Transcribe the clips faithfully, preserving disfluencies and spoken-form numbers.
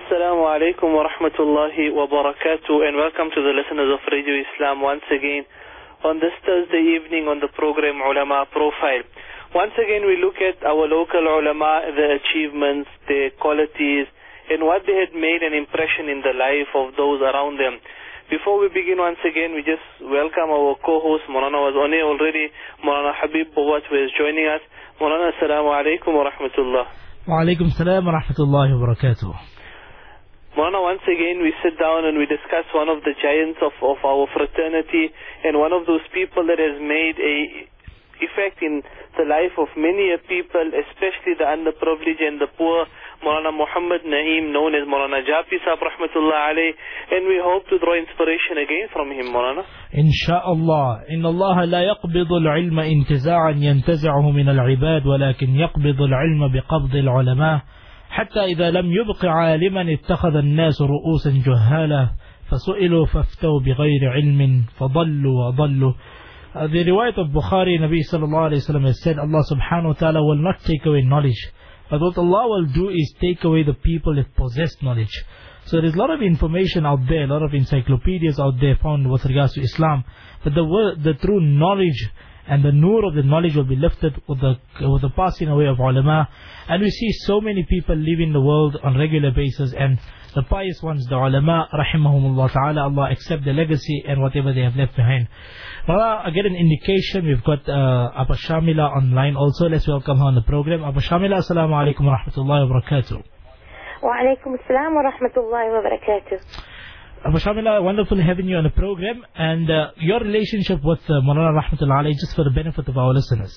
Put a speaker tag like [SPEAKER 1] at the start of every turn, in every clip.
[SPEAKER 1] Assalamu alaikum wa rahmatullahi wa barakatuh, and welcome to the listeners of Radio Islam once again on this Thursday evening on the program Ulama Profile. Once again we look at our local ulama, their achievements, their qualities, and what they had made an impression in the life of those around them. Before we begin, once again we just welcome our co-host Maulana was on air already, Maulana Habib Bawat, who is joining us. Maulana, assalamu alaikum wa rahmatullah.
[SPEAKER 2] Wa alaikum salam wa rahmatullahi wa barakatuh.
[SPEAKER 1] Maulana, once again we sit down and we discuss one of the giants of, of our fraternity and one of those people that has made a effect in the life of many people, especially the underprivileged and the poor, Maulana Muhammad Naeem, known as Maulana Jafi Sahab Rahmatullah Alayh, and we hope to draw inspiration again from him, Maulana.
[SPEAKER 2] Insha'Allah. Inna Allah la yaqbidu al-ilma intiza'an yantaza'uhu min al-ibad, walakin yaqbidu al-ilma biqabdi al-ulama. حتى إذا لم يبق عالما اتخذ الناس رؤوسا جهالا فسئلوا فافتوا بغير علم فضلوا وضلوا. uh, The riwayat of Bukhari, Nabi sallallahu alayhi wa sallam has said, Allah subhanahu wa ta'ala will not take away knowledge, but what Allah will do is take away the people that possess knowledge. So there is a lot of information out there, a lot of encyclopedias out there found with regards to Islam, but the word, the true knowledge and the nur of the knowledge will be lifted with the, with the passing away of ulama. And we see so many people leaving the world on regular basis, and the pious ones, the ulama, rahimahumullah ta'ala, Allah accept their legacy and whatever they have left behind. Well, I get an indication, we've got uh, Abba Shamila online also. Let's welcome her on the program. Abba Shamila, assalamu alaikum wa rahmatullahi wa barakatuh.
[SPEAKER 3] Wa alaikum assalam wa rahmatullahi wa barakatuh.
[SPEAKER 2] Abba Shamila, wonderful having you on the program, and uh, your relationship with uh, Maulana Rahmatullah Alayh, just for the benefit of our listeners.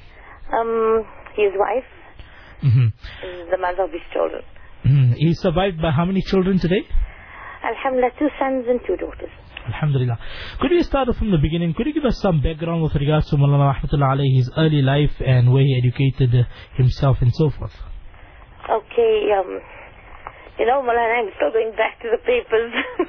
[SPEAKER 3] Um, his wife
[SPEAKER 2] Mm-hmm.
[SPEAKER 3] is the mother of his children.
[SPEAKER 2] Mm-hmm. He's survived by how many children today?
[SPEAKER 3] Alhamdulillah, two sons and two daughters.
[SPEAKER 2] Alhamdulillah. Could we start off from the beginning? Could you give us some background with regards to Maulana Rahmatullah Alayh, his early life and where he educated himself and so forth?
[SPEAKER 3] Okay, um, you know, Maulana, I'm still going back to the papers.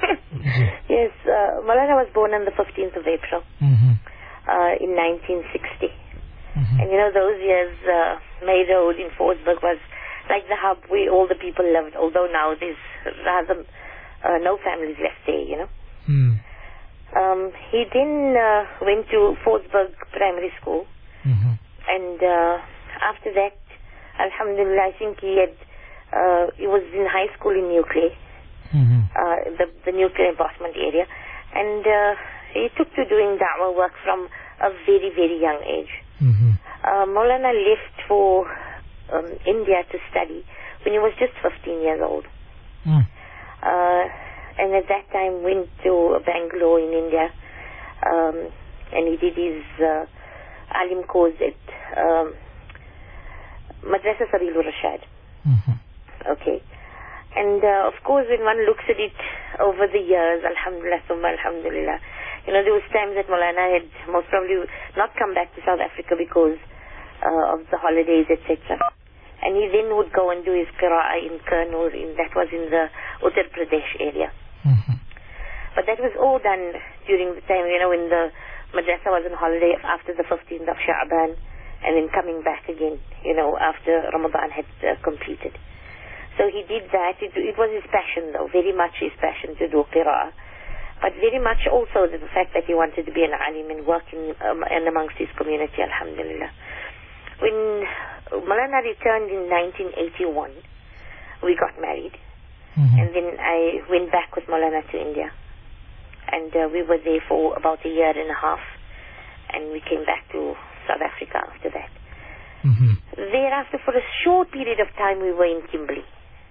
[SPEAKER 3] Yes, uh, Maulana was born on the fifteenth of April
[SPEAKER 2] Mm-hmm.
[SPEAKER 3] uh, in nineteen sixty.
[SPEAKER 2] Mm-hmm.
[SPEAKER 3] And you know, those years, uh, May Road in Forsberg was like the hub where all the people lived, although now there's rather uh, no families left there, you know.
[SPEAKER 2] Mm.
[SPEAKER 3] Um, he then uh, went to Forsberg Primary School,
[SPEAKER 2] Mm-hmm.
[SPEAKER 3] and uh, after that, Alhamdulillah, I think he had, uh, he was in high school in Nuclear,
[SPEAKER 2] Mm-hmm.
[SPEAKER 3] uh, the, the nuclear embossment area, and uh, he took to doing da'wah work from a very, very young age.
[SPEAKER 2] Mm-hmm.
[SPEAKER 3] Uh, Maulana left for um, India to study when he was just fifteen years old.
[SPEAKER 2] Mm.
[SPEAKER 3] Uh, and at that time went to Bangalore in India, um, and he did his uh, alim course at um, Madrasa Sabilur Rashad.
[SPEAKER 2] Mm-hmm.
[SPEAKER 3] Okay. And uh, of course, when one looks at it over the years, alhamdulillah, summa alhamdulillah, you know, there was times that Maulana had most probably not come back to South Africa because uh, of the holidays, et cetera. And he then would go and do his qira'ah in Kurnool, in, that was in the Uttar Pradesh area.
[SPEAKER 2] Mm-hmm.
[SPEAKER 3] But that was all done during the time, you know, when the madrasa was on holiday after the fifteenth of Sha'ban, and then coming back again, you know, after Ramadan had uh, completed. So he did that. It, it was his passion, though, very much his passion to do qira'ah. But very much also the fact that he wanted to be an alim and work in, um, and amongst his community, alhamdulillah. When Maulana returned in nineteen eighty-one, we got married.
[SPEAKER 2] Mm-hmm.
[SPEAKER 3] And then I went back with Maulana to India. And uh, we were there for about a year and a half. And we came back to South Africa after that.
[SPEAKER 2] Mm-hmm.
[SPEAKER 3] Thereafter, for a short period of time, we were in Kimberley.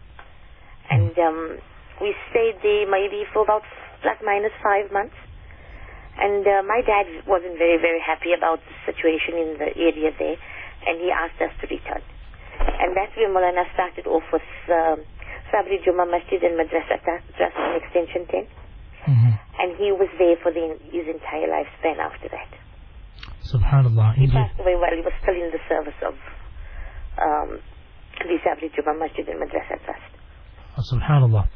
[SPEAKER 3] And um, we stayed there maybe for about plus minus five months. And uh, my dad wasn't very, very happy about the situation in the area there, and he asked us to return. And that's where Maulana started off with uh, Sabri Juma Masjid and Madrasa Trust and Extension ten.
[SPEAKER 2] Mm-hmm.
[SPEAKER 3] And he was there for the, his entire lifespan after that.
[SPEAKER 2] Subhanallah.
[SPEAKER 3] He
[SPEAKER 2] Indeed.
[SPEAKER 3] passed away while he was still in the service of um, the Sabri Juma Masjid and Madrasa Trust.
[SPEAKER 2] Oh, Subhanallah.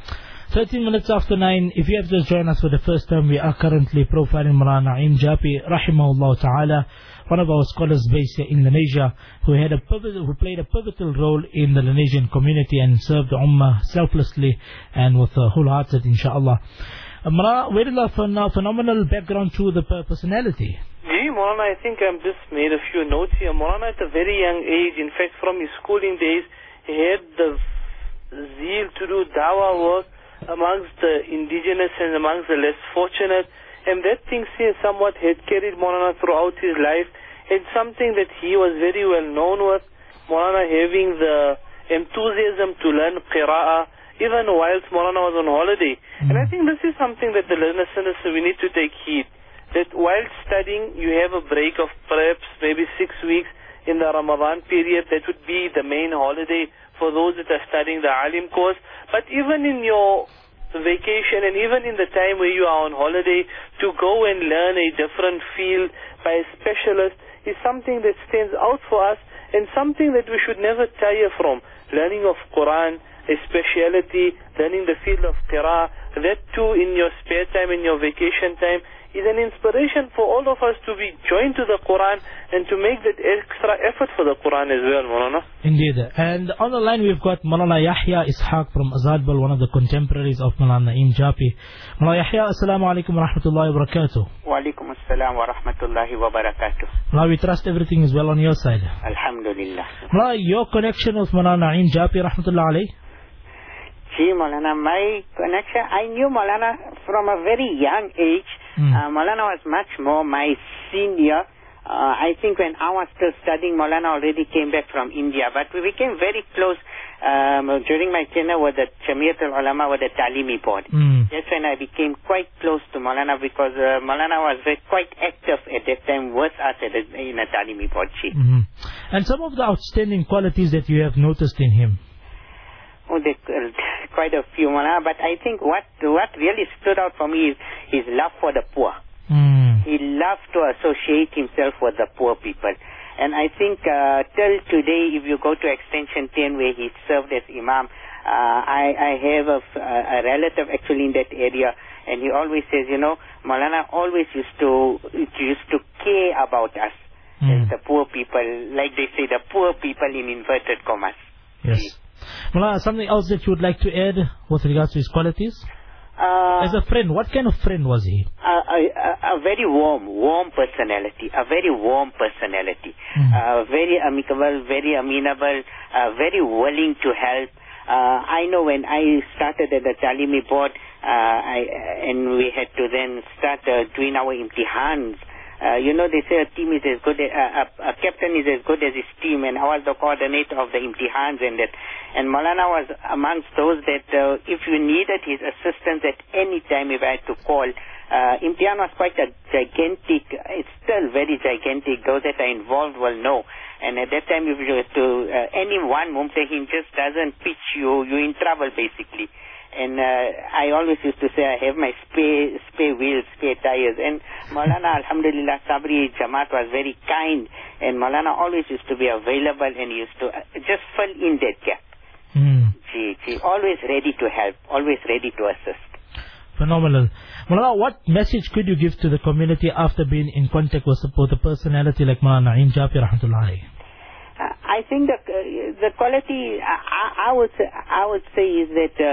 [SPEAKER 2] thirteen minutes after nine. If you have just joined us for the first time, we are currently profiling Maulana Naeem Japi, rahimahullah ta'ala, one of our scholars based here in Lenasia, who had a pivotal, who played a pivotal role in the Lenasian community and served the Ummah selflessly and with a wholehearted, inshaAllah. Uh, Maulana, very phen- phenomenal background to the personality.
[SPEAKER 1] Gee, Maulana, I think I've just made a few notes here. Maulana, at a very young age, in fact, from his schooling days, he had the zeal to do dawah work amongst the indigenous and amongst the less fortunate, and that thing seems somewhat had carried Maulana throughout his life. It's something that he was very well known with, Maulana having the enthusiasm to learn qira'ah even whilst Maulana was on holiday. Mm. And I think this is something that the listeners, we need to take heed, that while studying you have a break of perhaps maybe six weeks in the Ramadan period. That would be the main holiday for those that are studying the Alim course. But even in your vacation and even in the time where you are on holiday, to go and learn a different field by a specialist is something that stands out for us and something that we should never tire from. Learning of Quran, a speciality, learning the field of Qira'ah, that too in your spare time, in your vacation time, is an inspiration for all of us to be joined to the Quran and to make that extra effort for the Quran as well, Maulana.
[SPEAKER 2] Indeed. And on the line we've got Maulana Yahya Ishaq from Azadbal, one of the contemporaries of Maulana Naeem Japi. Maulana Yahya, assalamu alaikum wa rahmatullahi wa barakatuh.
[SPEAKER 4] Wa alaikum assalam wa rahmatullahi wa barakatuh.
[SPEAKER 2] Maulana, we trust everything is well on your side.
[SPEAKER 4] Alhamdulillah.
[SPEAKER 2] Maulana, your connection with Maulana Naeem Japi, rahmatullahi alayhi?
[SPEAKER 4] Gee, Maulana, my connection, I knew Maulana from a very young age. Mm. Uh, Maulana was much more my senior. Uh, I think when I was still studying, Maulana already came back from India. But we became very close um, during my tenure with the Jamiyat al-Ulama, with the Talimi board. Mm. That's when I became quite close to Maulana, because uh, Maulana was very, quite active at that time with us at the, in the Talimi board.
[SPEAKER 2] Mm-hmm. And some of the outstanding qualities that you have noticed in him?
[SPEAKER 4] Oh, there uh, quite a few, Maulana. But I think what what really stood out for me is his love for the poor. Mm. He loved to associate himself with the poor people. And I think uh, till today, if you go to Extension ten, where he served as Imam, uh, I, I have a, a relative actually in that area, and he always says, you know, Maulana always used to used to care about us, mm. as the poor people, like they say, the poor people in inverted commas.
[SPEAKER 2] Yes. Maulana, something else that you would like to add with regards to his qualities? Uh, As a friend, what kind of friend was he?
[SPEAKER 4] A, a, a very warm, warm personality, a very warm personality, mm. uh, very amicable, very amenable, uh, very willing to help. Uh, I know when I started at the Talimi board, uh, I, and we had to then start uh, doing our imtihans. Uh, you know, they say a team is as good as, uh, a, a captain is as good as his team, and I was the coordinator of the imtihans and that. And Maulana was amongst those that uh, if you needed his assistance at any time, if I had to call, uh, imtihan was quite a gigantic, it's still very gigantic, those that are involved will know. And at that time, if you were to, uh, any one mumtahin just doesn't pitch you, you're in trouble basically. And uh, I always used to say, I have my spare, spare wheels, spare tires. And Maulana, alhamdulillah, Sabri Jamaat was very kind. And Maulana always used to be available and used to uh, just fill in that gap. Mm. She, she always ready to help, always ready to assist.
[SPEAKER 2] Phenomenal. Maulana, what message could you give to the community after being in contact with, with a personality like Maulana Naeem Japi, rahmatullahi?
[SPEAKER 4] Uh, I think the, uh, the quality, I, I, would say, I would say is that uh,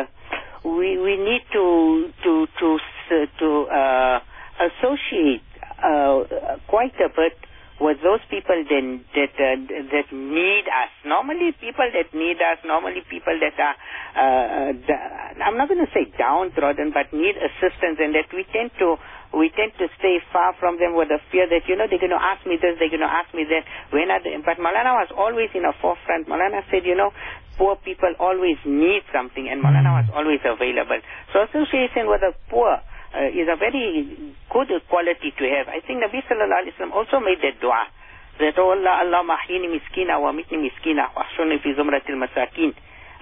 [SPEAKER 4] we we need to to to to uh, associate uh, quite a bit with those people that that uh, that need us. Normally, people that need us. Normally, people that are uh, uh, I'm not going to say downtrodden, but need assistance, and that we tend to. We tend to stay far from them with the fear that, you know, they're going to ask me this, they're going to ask me that. When are they? But Maulana was always in the forefront. Maulana said, you know, poor people always need something, and Maulana was always available. So association with the poor uh, is a very good quality to have. I think Nabi Sallallahu Alaihi Wasallam also made that dua. That, oh Allah, Allah mahyini miskina wa mitni miskina wa ahshuni fi zumratil masakin.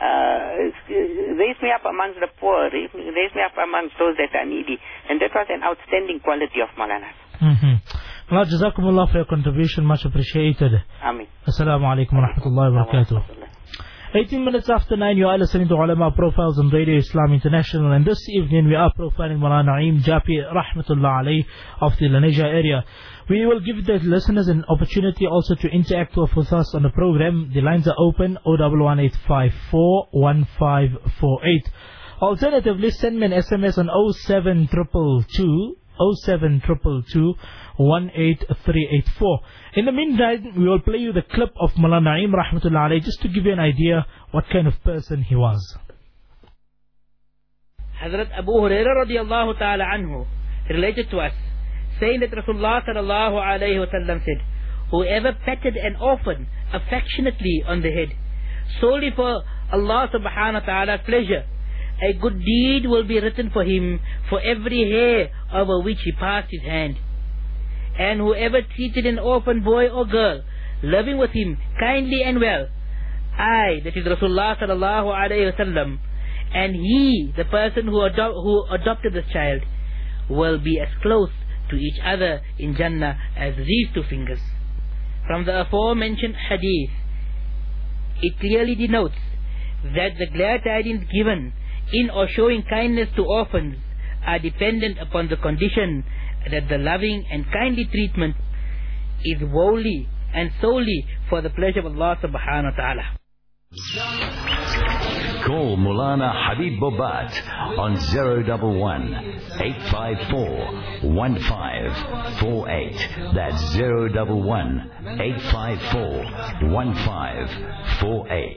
[SPEAKER 4] Uh, raise me up amongst the poor, raise me, raise me up amongst those that are needy. And that was an outstanding quality of Maulana.
[SPEAKER 2] Mm-hmm. Allah, Jazakumullah for your contribution, much appreciated.
[SPEAKER 4] Ameen.
[SPEAKER 2] Assalamu alaikum wa rahmatullahi wa barakatuh. eighteen minutes after nine, you are listening to Ulama Profiles on Radio Islam International, and this evening we are profiling Maulana Naeem Japi Rahmatullah Alayh of the Laneja area. We will give the listeners an opportunity also to interact with us on the program. The lines are open, zero one one eight five four one five four eight. Alternatively, send me an S M S on zero seven two two two, zero seven two two two, one eight three eight four. In the meantime, we will play you the clip of Maulana Naeem Rahmatullah Alayh just to give you an idea what kind of person he was.
[SPEAKER 5] Hazrat Abu Hurairah radiallahu ta'ala anhu related to us, saying that Rasulullah sallallahu alayhi wa sallam said, whoever petted an orphan affectionately on the head, solely for Allah subhanahu wa ta'ala's pleasure, a good deed will be written for him for every hair over which he passed his hand. And whoever treated an orphan boy or girl, living with him kindly and well, I, that is Rasulullah sallallahu alayhi wa sallam, and he, the person who, ado- who adopted this child, will be as close to each other in Jannah as these two fingers. From the aforementioned hadith, it clearly denotes that the glad tidings given in or showing kindness to orphans are dependent upon the condition that the loving and kindly treatment is wholly and solely for the pleasure of Allah subhanahu wa ta'ala.
[SPEAKER 6] Call Maulana Habib Bobat on zero one one, eight five four, one five four eight. That's zero one one, eight five four, one five four eight.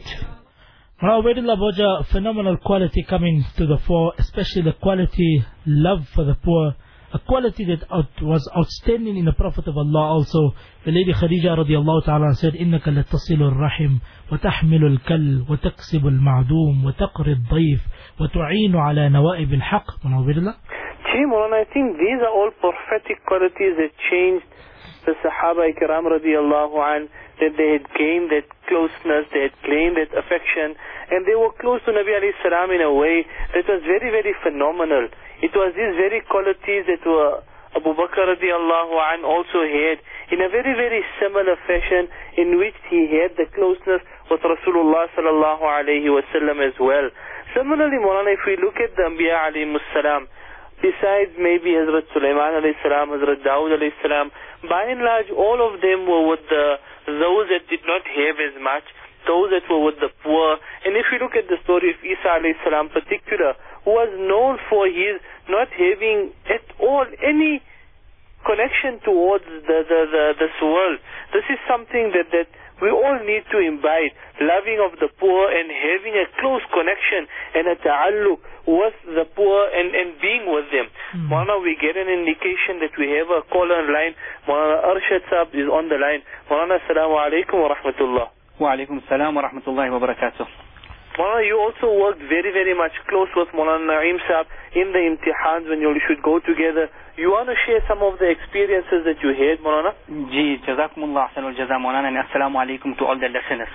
[SPEAKER 2] Now, Ubaidullah Boja, phenomenal quality coming to the fore, especially the quality love for the poor, a quality that out, was outstanding in the Prophet of Allah also. The Lady Khadija radiallahu ta'ala said, إِنَّكَ لَتَصِلُ الرَّحِمْ وَتَحْمِلُ الْكَلْ وَتَكْسِبُ الْمَعْدُومِ وَتَقْرِ الضَّيْفِ وَتُعِينُ عَلَى نَوَائِبِ الْحَقِّ. Ubaidullah?
[SPEAKER 1] Gee, Maulana, I think these are all prophetic qualities that changed the Sahaba Ikram radiallahu an, that they had gained that closeness, they had gained that affection, and they were close to Nabi alayhi salam in a way that was very, very phenomenal. It was these very qualities that were Abu Bakr radiallahu an also had in a very, very similar fashion in which he had the closeness with Rasulullah sallallahu alayhi wa sallam as well. Similarly, Maulana, if we look at the Anbiya alayhi salam, besides maybe Hazrat Sulaiman alayhi salam, Hazrat Dawud alayhi salam, by and large all of them were with the, those that did not have as much, those that were with the poor. And if you look at the story of Isa alayhi salam in particular, who was known for his not having at all any connection towards the, the, the, this world. This is something that, that we all need to imbibe, loving of the poor and having a close connection and a ta'alluq with the poor and, and being with them. Mm. Maulana, we get an indication that we have a caller on line. Maulana Arshad Saab is on the line. Maulana, assalamu alaikum wa rahmatullah.
[SPEAKER 7] Wa alaikum assalam wa rahmatullahi wa barakatuh.
[SPEAKER 1] Maulana, you also worked very, very much close with Maulana Naeem Saab in the imtihans when you should go together. You want to share some of the experiences that you had, Maulana?
[SPEAKER 7] Ji, jazakumullah ahsanul jaza, Maulana, and assalamu alaikum to all the listeners.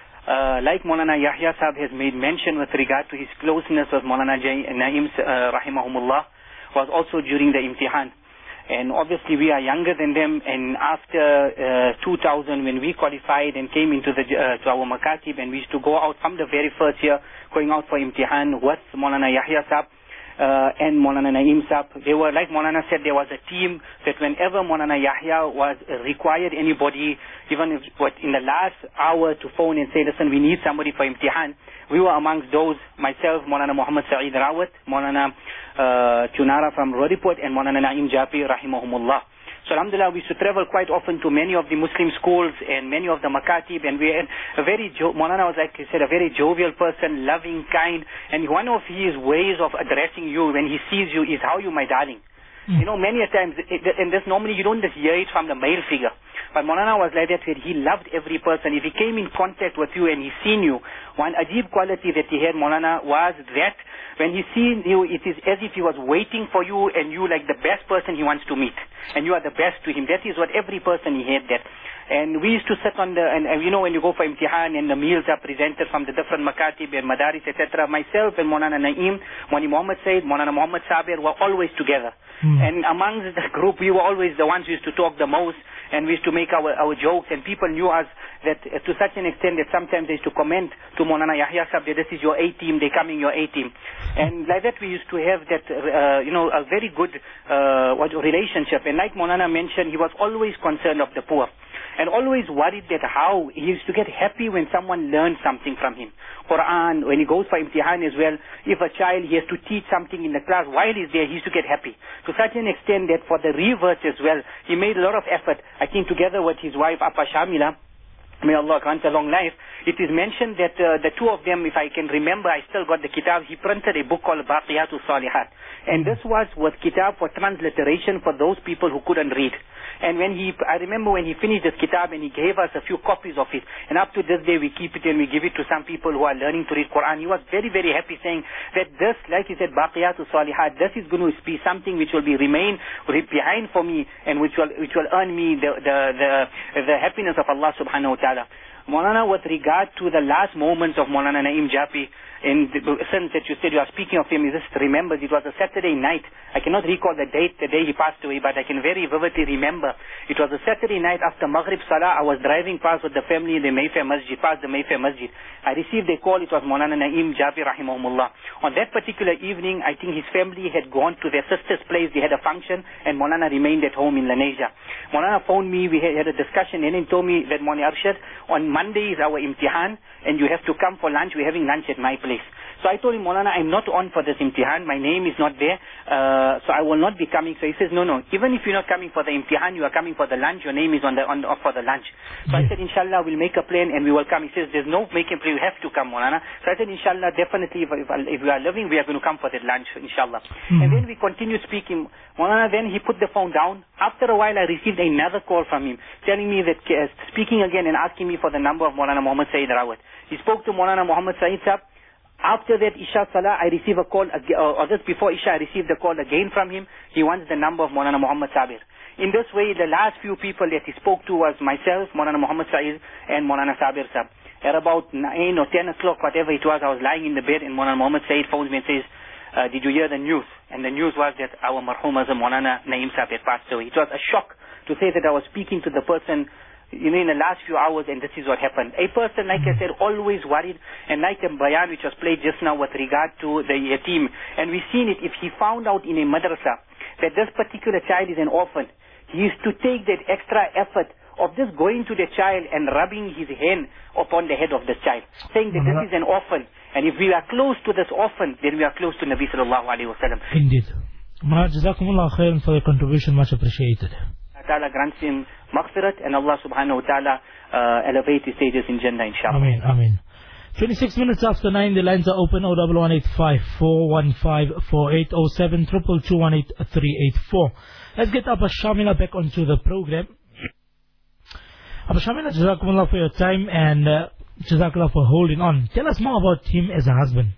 [SPEAKER 7] Uh, like Maulana Yahya Saab has made mention with regard to his closeness with Maulana Naeem uh, rahimahumullah, was also during the imtihan. And obviously we are younger than them, and after uh, two thousand, when we qualified and came into the uh, to our Makatib, and we used to go out from the very first year, going out for imtihan with Maulana Yahya Saab uh, and Maulana Naeem Saab. They were, like Maulana said, there was a team that whenever Maulana Yahya was uh, required anybody, even if what in the last hour to phone and say, listen, we need somebody for imtihan, we were amongst those, myself, Maulana Muhammad Saeed Rawat, Maulana uh, Chunara from Rodiput, and Maulana Naeem Japi rahimahumullah. So alhamdulillah, we used to travel quite often to many of the Muslim schools and many of the Makatib, and we had a very, jo- Maulana was, like I said, a very jovial person, loving, kind, and one of his ways of addressing you when he sees you is, how you, my darling. Mm. You know, many a times, it, and this normally you don't just hear it from the male figure, but Maulana was like that, where he loved every person. If he came in contact with you and he seen you, one ajib quality that he had, Maulana, was that when he seen you, it is as if he was waiting for you, and you like the best person he wants to meet, and you are the best to him. That is what every person he had that. And we used to sit on the, and, and you know, when you go for imtihan and the meals are presented from the different makatib and madaris, et cetera, myself and Maulana Naeem, Maulana Muhammad Said, Maulana Muhammad Sabir were always together. Mm. And amongst the group, we were always the ones who used to talk the most, and we used to make our, our jokes, and people knew us that uh, to such an extent that sometimes they used to comment to Maulana Yahya Sahib that this is your A team, they coming your A team. And like that we used to have that, uh, you know, a very good uh, what, relationship. And like Maulana mentioned, he was always concerned of the poor. And always worried that how he used to get happy when someone learned something from him. Quran, when he goes for imtihan as well, if a child, he has to teach something in the class, while he's there, he used to get happy. To such an extent that for the reverse as well, he made a lot of effort, I think together with his wife, Appa Shamila, may Allah grant a long life. It is mentioned that uh, the two of them, if I can remember, I still got the kitab, he printed a book called Baqiyatus Salihat. And this was with kitab for transliteration for those people who couldn't read. And when he, I remember when he finished this kitab and he gave us a few copies of it. And up to this day we keep it and we give it to some people who are learning to read Quran. He was very, very happy saying that this, like he said, Baqiyatus Salihat, this is going to be something which will be remain behind for me and which will, which will earn me the, the, the, the happiness of Allah subhanahu wa ta'ala. Maulana, with regard to the last moments of Maulana Naeem Jafi, in the sense that you said you are speaking of him, you just remembered it was a Saturday night. I cannot recall the date, the day he passed away, but I can very vividly remember. It was a Saturday night after Maghrib Salah. I was driving past with the family in the Mayfair Masjid, past the Mayfair Masjid. I received a call. It was Maulana Naeem Jafi rahimahumullah. On that particular evening, I think his family had gone to their sister's place. They had a function, and Maulana remained at home in Lanesia. Maulana phoned me. We had a discussion, and he told me that, Maulana Arshad, on Monday is our imtihan, and you have to come for lunch. We're having lunch at my place. So I told him, Maulana, I'm not on for this imtihan. My name is not there. Uh, so I will not be coming. So he says, no, no. Even if you're not coming for the imtihan, you are coming for the lunch. Your name is on the on the, for the lunch. So I said, inshallah, we'll make a plan and we will come. He says, there's no making plan. You have to come, Maulana. So I said, inshallah, definitely, if, if, if we are living, we are going to come for that lunch, inshallah. Mm-hmm. And then we continued speaking. Maulana, then he put the phone down. After a while, I received another call from him, telling me that, uh, speaking again and asking me for the number of Maulana Muhammad Sayyid Rawat. He spoke to Maulana Muhammad Sayyid Sahib. After that, Isha Salah, I receive a call, or just before Isha, I received a call again from him. He wants the number of Maulana Muhammad Sabir. In this way, the last few people that he spoke to was myself, Maulana Muhammad Saeed, and Maulana Sabir Sahib. At about nine or ten o'clock, whatever it was, I was lying in the bed, and Maulana Muhammad Saeed phones me and says, uh, did you hear the news? And the news was that our marhum Azam Maulana Naeem Sahib had passed away. It was a shock to say that I was speaking to the person, you know, in the last few hours, and this is what happened. A person, like I said, always worried, and like the bayan which was played just now with regard to the yatim, and we've seen it, if he found out in a madrasa that this particular child is an orphan, he used to take that extra effort of just going to the child and rubbing his hand upon the head of this child, saying that this is an orphan, and if we are close to this orphan, then we are close to Nabi sallallahu alayhi wa sallam.
[SPEAKER 2] Indeed. Maharaj, Jazakumullah khairan for your contribution, much appreciated.
[SPEAKER 7] Ta'ala grants him maghfirat, and Allah subhanahu wa ta'ala uh, elevate his stages in Jannah, inshallah.
[SPEAKER 2] Ameen, ameen. twenty-six minutes after nine, the lines are open. oh one one eight five four one five four eight oh seven two two two one eight three eight four. Let's get Abba Shamila back onto the program. Abba Shamila, Jazakumullah for your time, and uh, Jazakallah for holding on. Tell us more about him as a husband.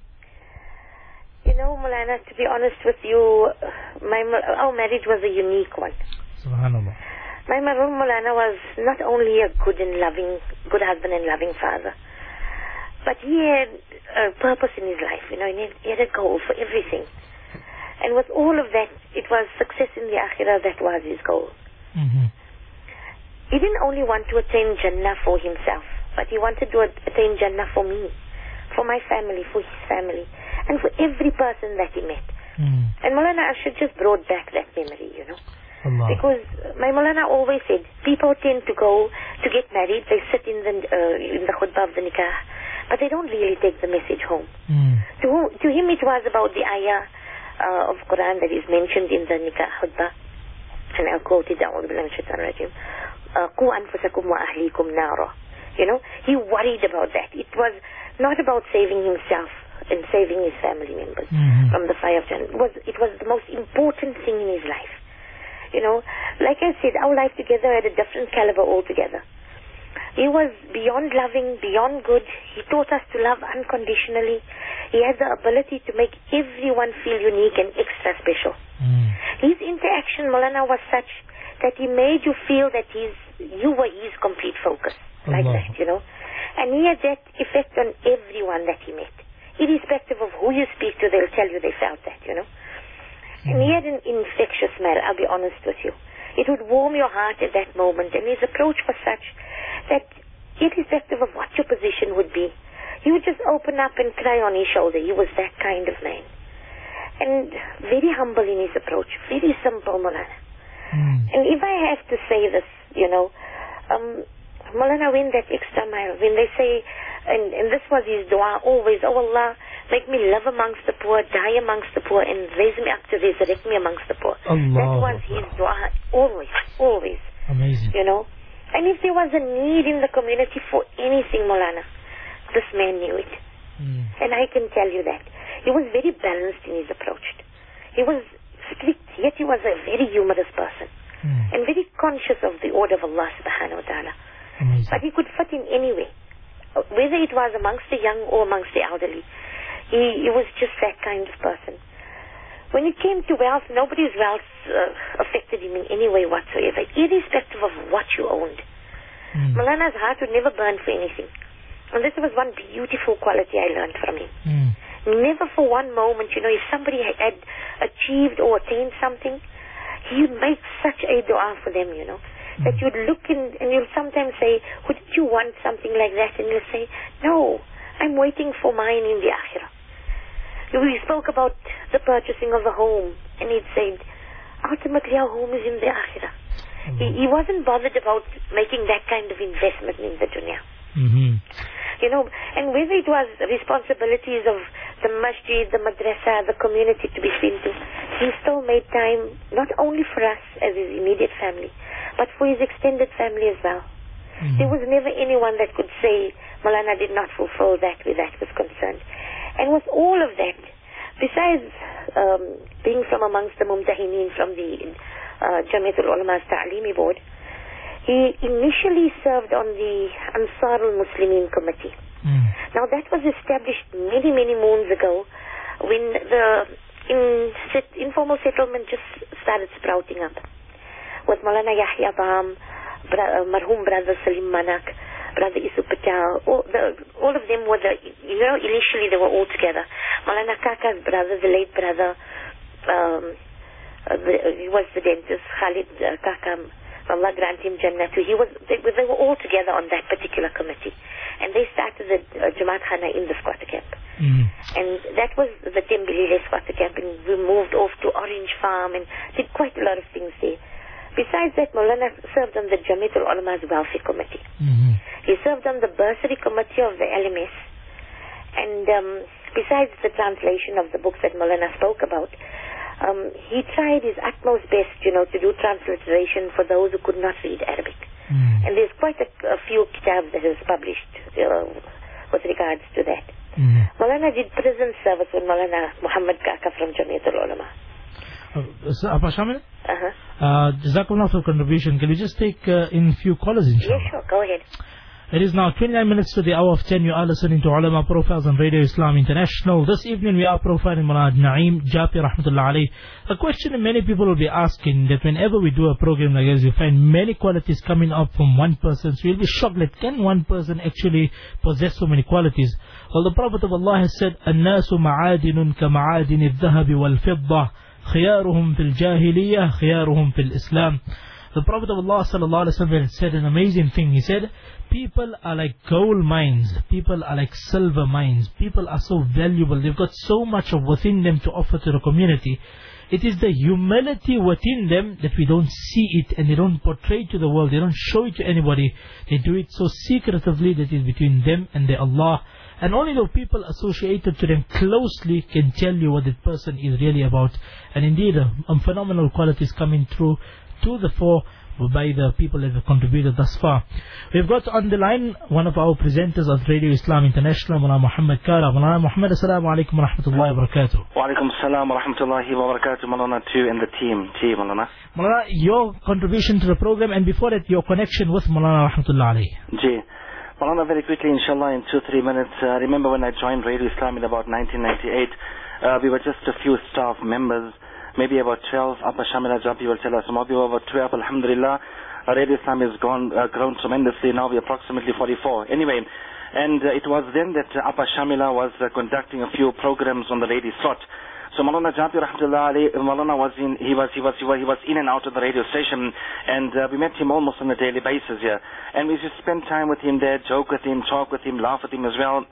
[SPEAKER 3] You know, Maulana, to be honest with you, my our marriage was a unique one.
[SPEAKER 2] Subhanallah.
[SPEAKER 3] My marhum Maulana was not only a good and loving, good husband and loving father, but he had a purpose in his life. You know, he had, he had a goal for everything. And with all of that, it was success in the akhirah that was his goal.
[SPEAKER 2] Mm-hmm.
[SPEAKER 3] He didn't only want to attain Jannah for himself, but he wanted to attain Jannah for me, for my family, for his family, and for every person that he met.
[SPEAKER 2] Mm.
[SPEAKER 3] And Maulana Arshad just brought back that memory, you know.
[SPEAKER 2] Allah.
[SPEAKER 3] Because my Maulana always said, people tend to go to get married, they sit in the uh, in the khutbah of the nikah, but they don't really take the message home.
[SPEAKER 2] Mm.
[SPEAKER 3] To, to him it was about the ayah uh, of Quran that is mentioned in the nikah khutbah, and I'll quote it, A'udhu billahi minash shaitanir rajim, Qu anfusakum wa ahlikum nara. You know, he worried about that. It was not about saving himself and saving his family members
[SPEAKER 2] mm-hmm.
[SPEAKER 3] from the fire of Jannah. It was, it was the most important thing in his life. You know, like I said, our life together had a different caliber altogether. He was beyond loving, beyond good. He taught us to love unconditionally. He had the ability to make everyone feel unique and extra special.
[SPEAKER 2] Mm.
[SPEAKER 3] His interaction, Maulana, was such that he made you feel that he's, you were his complete focus. Allah. Like that, you know. And he had that effect on everyone that he met. Irrespective of who you speak to, they'll tell you they felt that, you know. And he had an infectious smile, I'll be honest with you. It would warm your heart at that moment, and his approach was such that, irrespective of what your position would be, he would just open up and cry on his shoulder. He was that kind of man. And very humble in his approach, very simple, Maulana.
[SPEAKER 2] Mm.
[SPEAKER 3] And if I have to say this, you know, um, Maulana went that extra mile. When they say, and, and this was his dua always, oh Allah, make me live amongst the poor, die amongst the poor, and raise me up to resurrect me amongst the poor.
[SPEAKER 2] Allah.
[SPEAKER 3] That was his dua, always, always.
[SPEAKER 2] Amazing.
[SPEAKER 3] You know. And if there was a need in the community for anything, Maulana, this man knew it.
[SPEAKER 2] Mm.
[SPEAKER 3] And I can tell you that. He was very balanced in his approach. He was strict, yet he was a very humorous person.
[SPEAKER 2] Mm.
[SPEAKER 3] And very conscious of the order of Allah subhanahu wa ta'ala.
[SPEAKER 2] Amazing.
[SPEAKER 3] But he could fit in anywhere. Whether it was amongst the young or amongst the elderly. He, he was just that kind of person. When it came to wealth, nobody's wealth uh, affected him in any way whatsoever, irrespective of what you owned.
[SPEAKER 2] Mm.
[SPEAKER 3] Maulana's heart would never burn for anything. And this was one beautiful quality I learned from him.
[SPEAKER 2] Mm.
[SPEAKER 3] Never for one moment, you know, if somebody had achieved or attained something, he would make such a dua for them, you know, mm. that you'd look in and you'll sometimes say, wouldn't you want something like that? And you'll say, no, I'm waiting for mine in the akhirah. We spoke about the purchasing of a home, and he'd said, ultimately our home is in the akhirah. Mm. He, he wasn't bothered about making that kind of investment in the dunya.
[SPEAKER 2] Mm-hmm.
[SPEAKER 3] You know, and whether it was responsibilities of the masjid, the madrasa, the community to be seen to, he still made time not only for us as his immediate family, but for his extended family as well. Mm-hmm. There was never anyone that could say Maulana did not fulfill that where that was concerned. And with all of that, besides um, being from amongst the Mumtahineen from the uh, Jamiatul Ulama's Ta'alimi board, he initially served on the Ansar al-Muslimin committee.
[SPEAKER 2] Mm.
[SPEAKER 3] Now that was established many, many moons ago when the in, set, informal settlement just started sprouting up. With Maulana Yahya Bam, bra, uh, marhum brother Salim Manak, brother Isu Patel, all, the, all of them were the, you know, initially they were all together. Maulana Kaka's brother, the late brother, um, uh, the, uh, he was the dentist, Khalid uh, Kaka, Allah grant him Jannah too. He was, they, they were all together on that particular committee. And they started the uh, Jamaat Khana in the squatter camp.
[SPEAKER 2] Mm.
[SPEAKER 3] And that was the Tembilile squatter camp. And we moved off to Orange Farm and did quite a lot of things there. Besides that, Maulana served on the Jamiatul Ulama's welfare committee.
[SPEAKER 2] Mm-hmm.
[SPEAKER 3] He served on the bursary committee of the L M S. And um, besides the translation of the books that Maulana spoke about, Um, he tried his utmost best, you know, to do transliteration for those who could not read Arabic.
[SPEAKER 2] Mm.
[SPEAKER 3] And there's quite a, a few kitabs that is published uh, with regards to that.
[SPEAKER 2] Mm.
[SPEAKER 3] Maulana did prison service with Maulana Muhammad Kaka from Jamiatul Ulama.
[SPEAKER 2] Uh, so, Appa Shamil?
[SPEAKER 3] Uh-huh.
[SPEAKER 2] Uh, Jazakumullah for contribution. Can we just take uh, in a few callers, inshallah?
[SPEAKER 3] Yeah, sure. Go ahead.
[SPEAKER 2] It is now twenty-nine minutes to the hour of ten. You are listening to Ulama Profiles on Radio Islam International. This evening we are profiling Mulad Naeem Japi Rahmatullah Alayh. A question that many people will be asking, that whenever we do a program like this, you find many qualities coming up from one person. So you'll be shocked that can one person actually possess so many qualities? Well, the Prophet of Allah has said, الناس معادن كمعادن الذهب والفضة خيارهم في الجاهلية خيارهم في الإسلام. The Prophet of Allah sallallahu alaihi wasallam said an amazing thing. He said, people are like gold mines. People are like silver mines. People are so valuable. They've got so much of within them to offer to the community. It is the humility within them that we don't see it, and they don't portray to the world. They don't show it to anybody. They do it so secretively that it is between them and their Allah. And only the people associated to them closely can tell you what that person is really about. And indeed, um, phenomenal qualities coming through to the fore by the people that have contributed thus far. We've got on the line one of our presenters of Radio Islam International, Mulana Muhammad Kara. Mulana Muhammad, assalamu alaikum wa rahmatullahi wa barakatuh.
[SPEAKER 8] Wa alaikum assalam wa rahmatullahi wa barakatuh, Mulana, too, and the team. Team, Mulana.
[SPEAKER 2] Mulana, your contribution to the program, and before that, your connection with Mulana Rahmatullah alayhi.
[SPEAKER 8] Ji. Mulana, very quickly, inshallah, in two, three minutes. Uh, remember when I joined Radio Islam in about nineteen ninety-eight, uh, we were just a few staff members. Maybe about twelve. Appa Shamila Japi will tell us. Maybe over twelve, alhamdulillah. Radio Islam has gone, uh, grown tremendously. Now we're approximately forty-four. Anyway, and uh, it was then that uh, Appa Shamila was uh, conducting a few programs on the Lady Slot. So Maulana Jabi rahmatullah alayhi, Maulana was in, he was, he was, he was, he was in and out of the radio station, and uh, we met him almost on a daily basis here. And we just spent time with him there, joke with him, talk with him, laugh with him as well.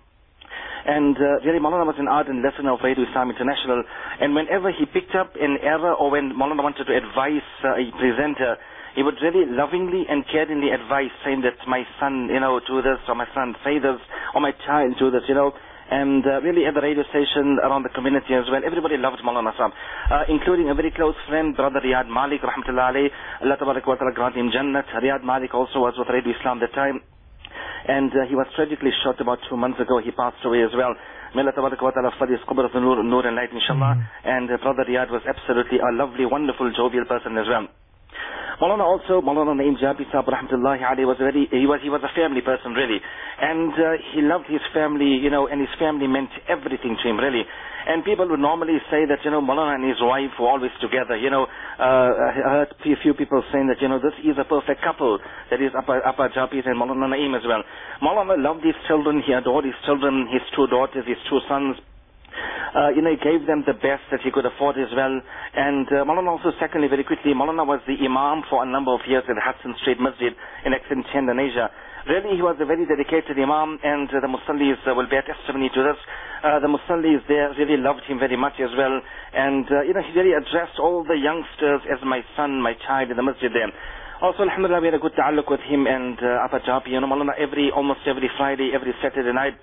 [SPEAKER 8] And uh, really, Maulana was an ardent listener of Radio Islam International. And whenever he picked up an error, or when Maulana wanted to advise uh, a presenter, he would really lovingly and caringly advise, saying that my son, you know, do this, or my son say this, or my child do this, you know. And uh, really at the radio station, around the community as well, everybody loved Maulana Sahab, uh, including a very close friend, brother Riyad Malik, rahmatullah alayhi, Allah tabarak wa ta'ala grant him Jannat. Riyad Malik also was with Radio Islam that time. And uh, he was tragically shot about two months ago. He passed away as well. May Allah tabarak wa ta'ala fill his qabr of nur, nur and light, inshallah. Mm-hmm. And uh, brother Riyad was absolutely a lovely, wonderful, jovial person as well. Maulana also, Maulana Naeem Jabi Sahab rahmatullahi alayhi was very, he was, he was a family person really. And uh, he loved his family, you know, and his family meant everything to him really. And people would normally say that, you know, Maulana and his wife were always together, you know. Uh, I heard a few people saying that, you know, this is a perfect couple, that is Appa, Appa Jabi and Maulana Naeem as well. Maulana loved his children, he adored his children, his two daughters, his two sons. Uh, you know, he gave them the best that he could afford as well. And uh, Maulana also, secondly, very quickly, Maulana was the Imam for a number of years at the Hudson Street Masjid in Exeter, Indonesia. Really, he was a very dedicated Imam, and uh, the Musallis uh, will bear testimony to this. Uh, the Musallis there really loved him very much as well. And, uh, you know, he really addressed all the youngsters as my son, my child in the Masjid there. Also, alhamdulillah, we had a good ta'alluq with him and uh, Appa Jabi. You know, Maulana, every, almost every Friday, every Saturday night,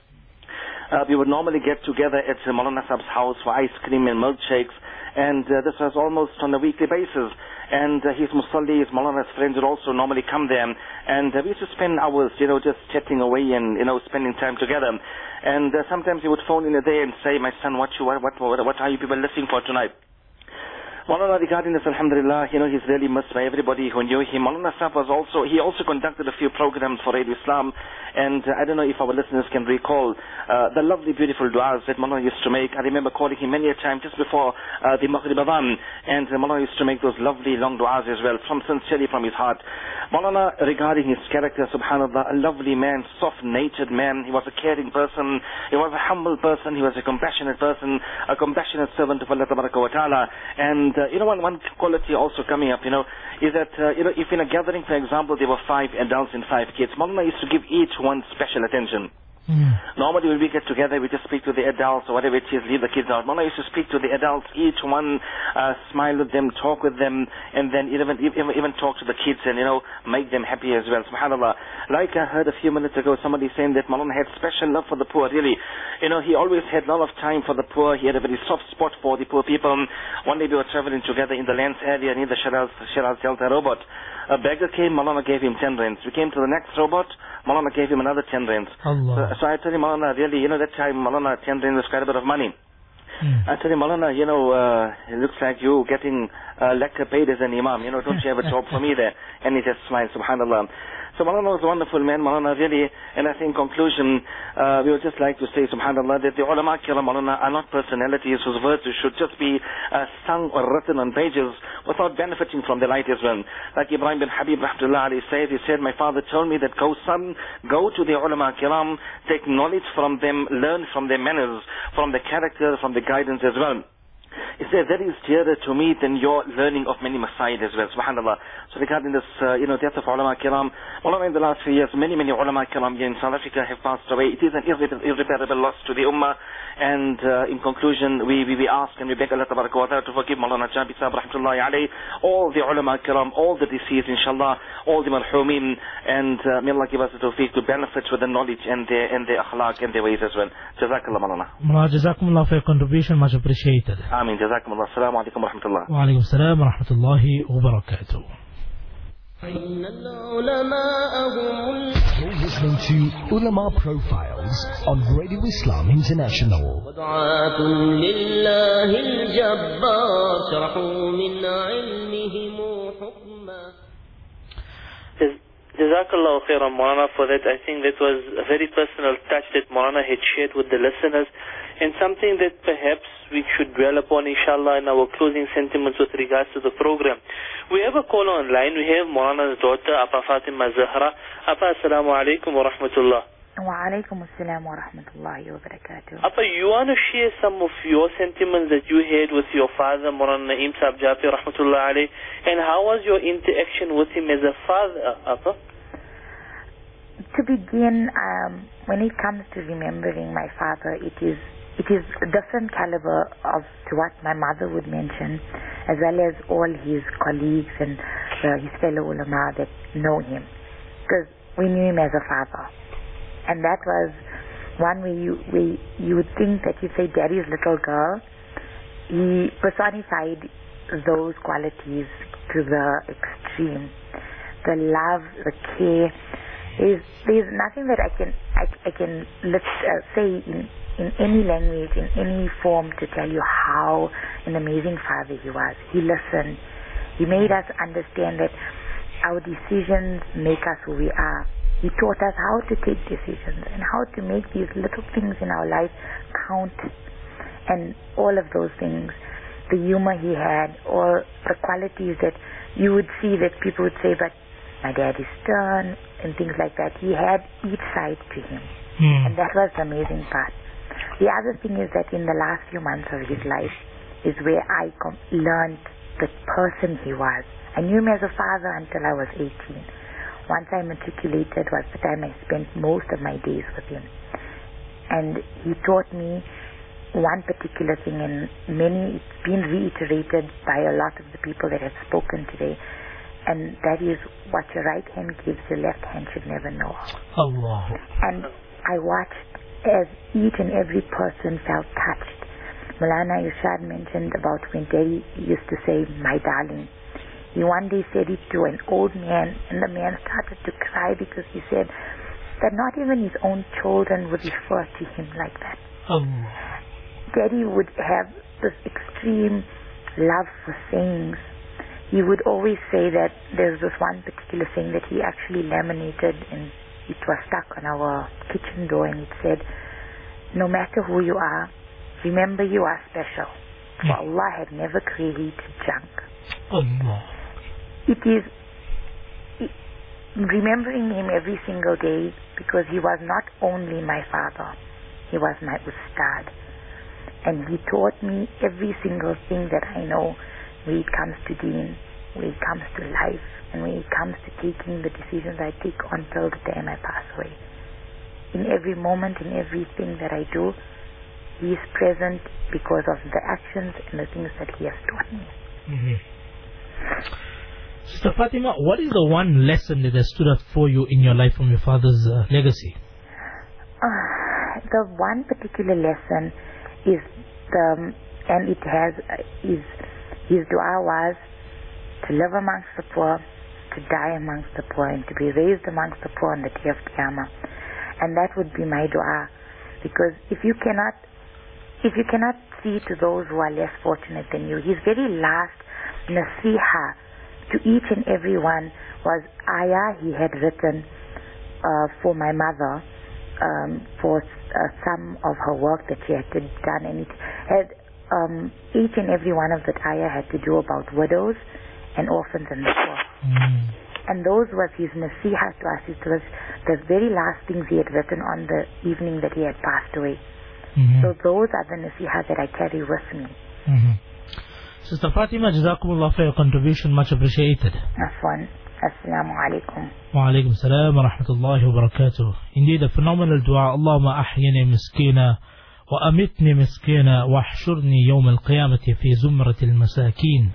[SPEAKER 8] Uh, we would normally get together at uh, Maulana Sahab's house for ice cream and milkshakes, and uh, this was almost on a weekly basis. And uh, his musallis, Maulana's friends would also normally come there, and uh, we used to spend hours, you know, just chatting away and, you know, spending time together. And uh, sometimes he would phone in a day and say, my son, what, you, what, what, what are you people listening for tonight? Maulana, regarding this, alhamdulillah, you know, he's really missed by everybody who knew him. Maulana Sahab was also, he also conducted a few programs for Radio Islam, and uh, I don't know if our listeners can recall uh, the lovely, beautiful du'as that Maulana used to make. I remember calling him many a time just before uh, the Maghrib Adhan, and uh, Maulana used to make those lovely, long du'as as well, from sincerely from his heart. Maulana, regarding his character, subhanallah, a lovely man, soft-natured man. He was a caring person, he was a humble person, he was a compassionate person, a compassionate servant of Allah Tabaraka wa Ta'ala. And Uh, you know, one, one quality also coming up, you know, is that, uh, you know, if in a gathering, for example, there were five adults and five kids, Maulana used to give each one special attention. Mm. Normally when we get together, we just speak to the adults or whatever it is, leave the kids out. Maulana used to speak to the adults, each one, uh, smile with them, talk with them, and then even, even even talk to the kids and, you know, make them happy as well. SubhanAllah. Like I heard a few minutes ago, somebody saying that Maulana had special love for the poor, really. You know, he always had a lot of time for the poor. He had a very soft spot for the poor people. One day we were traveling together in the Lens area near the Shiraz, Shiraz Delta robot. A beggar came, Maulana gave him ten rands. We came to the next robot, Maulana gave him another ten rands. Allah. So, so I told him, Maulana, really, you know, that time, Maulana, ten rands was quite a bit of money. Hmm. I told him, Maulana, you know, uh, it looks like you getting uh, lekker paid as an imam. You know, don't you have a job for me there? And he just smiled, subhanallah. So Maulana was a wonderful man, Maulana, really. And I think in conclusion, uh, we would just like to say, subhanallah, that the ulama kiram, Maulana, are not personalities whose words should just be uh, sung or written on pages without benefiting from the light as well. Like Ibrahim bin Habib rahmatullah alayhi said, he said, my father told me that go son, go to the ulama kiram, take knowledge from them, learn from their manners, from the character, from the guidance as well. He said, that is dearer to me than your learning of many masaid as well, subhanallah. So regarding this, uh, you know, death of ulama kiram, ulama in the last few years, many, many ulama kiram here in South Africa have passed away. It is an irreparable, irreparable loss to the ummah. And uh, in conclusion, we, we, we ask and we beg Allah Tabaraka wa Ta'ala to forgive Maulana Jabi Sahab rahmatullahi alayhi, all the ulama kiram, all the deceased, inshallah, all the marhumin, and uh, may Allah give us the tawfiq to benefit with the knowledge and their, and their akhlaq and their ways as well. Jazakallah Maulana.
[SPEAKER 2] Jazakumullah for your contribution, much appreciated.
[SPEAKER 8] Ameen. Jazakumullah. Assalamu alaikum wa rahmatullah.
[SPEAKER 2] Wa alaikum assalam wa rahmatullahi wa barakatuh.
[SPEAKER 6] You're listening to Ulama Profiles on Radio Islam International.
[SPEAKER 1] Jazakallah khairan, Maulana, for that. I think that was a very personal touch that Maulana had shared with the listeners, and something that perhaps we should dwell upon, inshallah, in our closing sentiments with regards to the program. We have a caller online. We have Maulana's daughter, Appa Fatima Zahra. Appa, assalamu alaikum wa rahmatullah.
[SPEAKER 9] Wa alaikum assalam wa rahmatullahi wa barakatuh.
[SPEAKER 1] Appa, you want to share some of your sentiments that you had with your father, Maulana Naeem Saab Jafi, rahmatullah alayh, and how was your interaction with him as a father, Appa?
[SPEAKER 9] To begin, um, when it comes to remembering my father, it is it is a different caliber of to what my mother would mention, as well as all his colleagues and uh, his fellow ulama that know him, because we knew him as a father. And that was one where you, where you would think that you say Daddy's little girl. He personified those qualities to the extreme. The love, the care. There's, there's nothing that I can I, I can let, uh, say in, in any language, in any form, to tell you how an amazing father he was. He listened. He made us understand that our decisions make us who we are. He taught us how to take decisions and how to make these little things in our life count, and all of those things. The humor he had, or the qualities that you would see that people would say, but my dad is stern and things like that. He had each side to him, mm. and that was the amazing part. The other thing is that in the last few months of his life is where I com- learned the person he was. I knew him as a father until I was eighteen. Once I matriculated was the time I spent most of my days with him. And he taught me one particular thing, and many, it's been reiterated by a lot of the people that have spoken today, and that is, what your right hand gives, your left hand should never know.
[SPEAKER 2] Allah.
[SPEAKER 9] And I watched as each and every person felt touched. Maulana Irshad mentioned about when Daddy used to say, my darling. He one day said it to an old man, and the man started to cry because he said that not even his own children would refer to him like that.
[SPEAKER 2] Oh.
[SPEAKER 9] Daddy would have this extreme love for sayings. He would always say that there's this one particular thing that he actually laminated, and it was stuck on our kitchen door, and it said, no matter who you are, remember you are special. For Allah had never created junk.
[SPEAKER 2] Allah.
[SPEAKER 9] It is remembering him every single day, because he was not only my father, he was my ustad. And he taught me every single thing that I know when it comes to deen, when it comes to life, and when it comes to taking the decisions I take until the time I pass away. In every moment, in everything that I do, he is present because of the actions and the things that he has taught me.
[SPEAKER 2] Mm-hmm. Sister Fatima, what is the one lesson that has stood out for you in your life from your father's uh, legacy?
[SPEAKER 9] Uh, the one particular lesson is the, and it has, uh, is, his dua was to live amongst the poor, to die amongst the poor, and to be raised amongst the poor on the day of Qiyamah. And that would be my dua, because if you cannot, if you cannot see to those who are less fortunate than you, his very last nasiha to each and every one was ayah he had written uh, for my mother, um, for uh, some of her work that she had done, and it had um, each and every one of that ayah had to do about widows and orphans and the poor. Mm. And those was his nasiha to us. It was the very last things he had written on the evening that he had passed away. Mm-hmm. So those are the nasiha that I carry with me.
[SPEAKER 2] Mm-hmm. Sister Fatima, Jazakumullah for your contribution, much appreciated.
[SPEAKER 9] Afwan. Assalamu alaikum.
[SPEAKER 2] Wa alaikum salam wa rahmatullahi wa barakatuh. Indeed, a phenomenal dua. Allahumma ahyini miskina wa amitni miskina wa ahshurni yawm al-qiyamati fi zumrat al-masakin.